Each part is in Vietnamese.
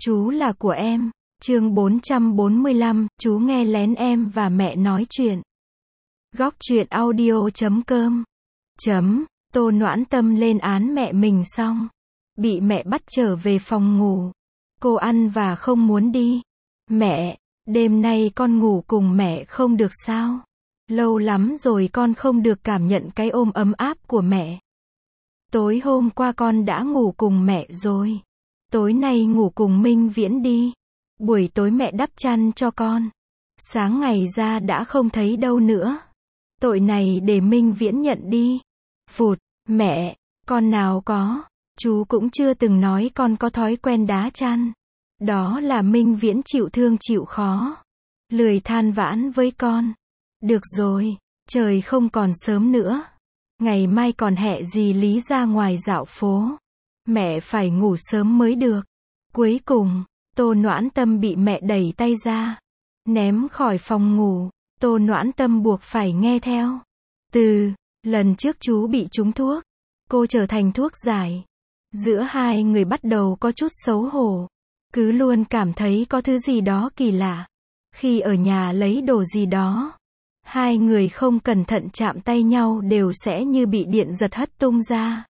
Chú là của em. Chương 445, chú nghe lén em và mẹ nói chuyện. Góc truyện audio.com. Tô Noãn Tâm lên án mẹ mình xong, bị mẹ bắt trở về phòng ngủ. Cô ăn và không muốn đi. Mẹ, đêm nay con ngủ cùng mẹ không được sao? Lâu lắm rồi con không được cảm nhận cái ôm ấm áp của mẹ. Tối hôm qua con đã ngủ cùng mẹ rồi. Tối nay ngủ cùng Minh Viễn đi. Buổi tối mẹ đắp chăn cho con. Sáng ngày ra đã không thấy đâu nữa. Tội này để Minh Viễn nhận đi. Phụt, mẹ, con nào có. Chú cũng chưa từng nói con có thói quen đá chăn. Đó là Minh Viễn chịu thương chịu khó. Lười than vãn với con. Được rồi, trời không còn sớm nữa. Ngày mai còn hẹ dì Lý ra ngoài dạo phố. Mẹ phải ngủ sớm mới được. Cuối cùng, Tô Noãn Tâm bị mẹ đẩy tay ra, ném khỏi phòng ngủ. Tô Noãn Tâm buộc phải nghe theo. Từ lần trước chú bị trúng thuốc, cô trở thành thuốc giải. Giữa hai người bắt đầu có chút xấu hổ. Cứ luôn cảm thấy có thứ gì đó kỳ lạ. Khi ở nhà lấy đồ gì đó, hai người không cẩn thận chạm tay nhau đều sẽ như bị điện giật hất tung ra.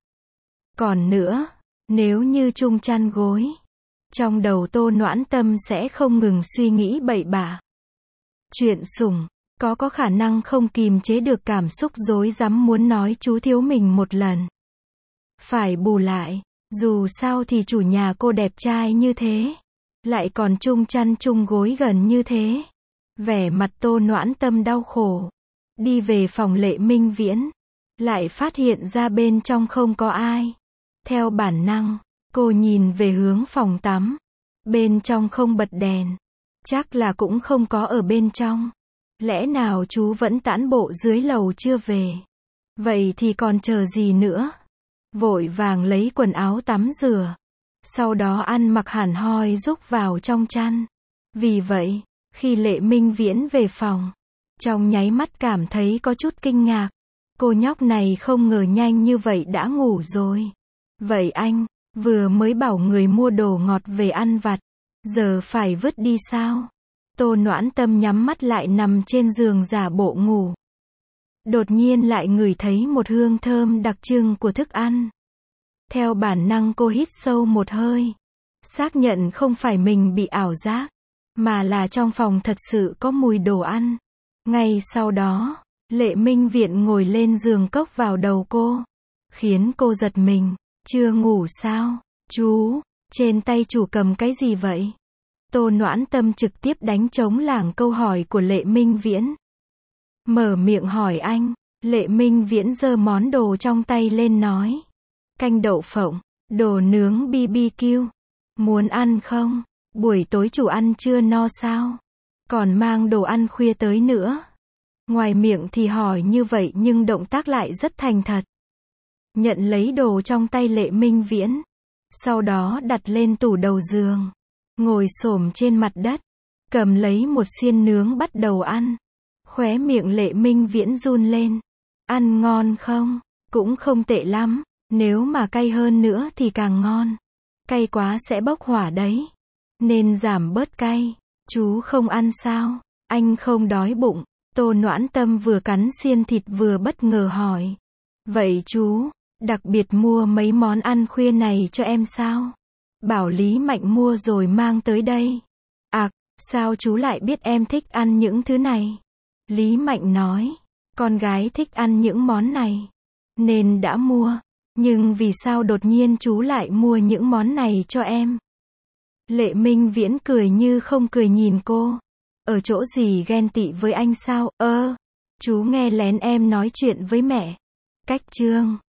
Còn nữa, nếu như chung chăn gối, trong đầu Tô Noãn Tâm sẽ không ngừng suy nghĩ bậy bạ. Chuyện sủng, có khả năng không kìm chế được cảm xúc rối rắm muốn nói chú thiếu mình một lần. Phải bù lại, dù sao thì chủ nhà cô đẹp trai như thế, lại còn chung chăn chung gối gần như thế. Vẻ mặt Tô Noãn Tâm đau khổ. Đi về phòng Lệ Minh Viễn, lại phát hiện ra bên trong không có ai. Theo bản năng, cô nhìn về hướng phòng tắm. Bên trong không bật đèn. Chắc là cũng không có ở bên trong. Lẽ nào chú vẫn tản bộ dưới lầu chưa về? Vậy thì còn chờ gì nữa? Vội vàng lấy quần áo tắm rửa. Sau đó ăn mặc hẳn hoi rúc vào trong chăn. Vì vậy, khi Lệ Minh Viễn về phòng, trong nháy mắt cảm thấy có chút kinh ngạc. Cô nhóc này không ngờ nhanh như vậy đã ngủ rồi. Vậy anh, vừa mới bảo người mua đồ ngọt về ăn vặt, giờ phải vứt đi sao? Tô Noãn Tâm nhắm mắt lại nằm trên giường giả bộ ngủ. Đột nhiên lại ngửi thấy một hương thơm đặc trưng của thức ăn. Theo bản năng cô hít sâu một hơi. Xác nhận không phải mình bị ảo giác, mà là trong phòng thật sự có mùi đồ ăn. Ngay sau đó, Lệ Minh Viễn ngồi lên giường cốc vào đầu cô, khiến cô giật mình. Chưa ngủ sao? Chú, trên tay chủ cầm cái gì vậy? Tô Noãn Tâm trực tiếp đánh trống lảng câu hỏi của Lệ Minh Viễn. Mở miệng hỏi anh, Lệ Minh Viễn giơ món đồ trong tay lên nói. Canh đậu phộng, đồ nướng BBQ. Muốn ăn không? Buổi tối chủ ăn chưa no sao? Còn mang đồ ăn khuya tới nữa. Ngoài miệng thì hỏi như vậy nhưng động tác lại rất thành thật. Nhận lấy đồ trong tay Lệ Minh Viễn. Sau đó đặt lên tủ đầu giường. Ngồi xổm trên mặt đất. Cầm lấy một xiên nướng bắt đầu ăn. Khóe miệng Lệ Minh Viễn run lên. Ăn ngon không? Cũng không tệ lắm. Nếu mà cay hơn nữa thì càng ngon. Cay quá sẽ bốc hỏa đấy. Nên giảm bớt cay. Chú không ăn sao? Anh không đói bụng. Tô Noãn Tâm vừa cắn xiên thịt vừa bất ngờ hỏi. Vậy chú, đặc biệt mua mấy món ăn khuya này cho em sao? Bảo Lý Mạnh mua rồi mang tới đây. À, sao chú lại biết em thích ăn những thứ này? Lý Mạnh nói, con gái thích ăn những món này, nên đã mua. Nhưng vì sao đột nhiên chú lại mua những món này cho em? Lệ Minh Viễn cười như không cười nhìn cô. Ở chỗ gì ghen tị với anh sao? Chú nghe lén em nói chuyện với mẹ. Cách chương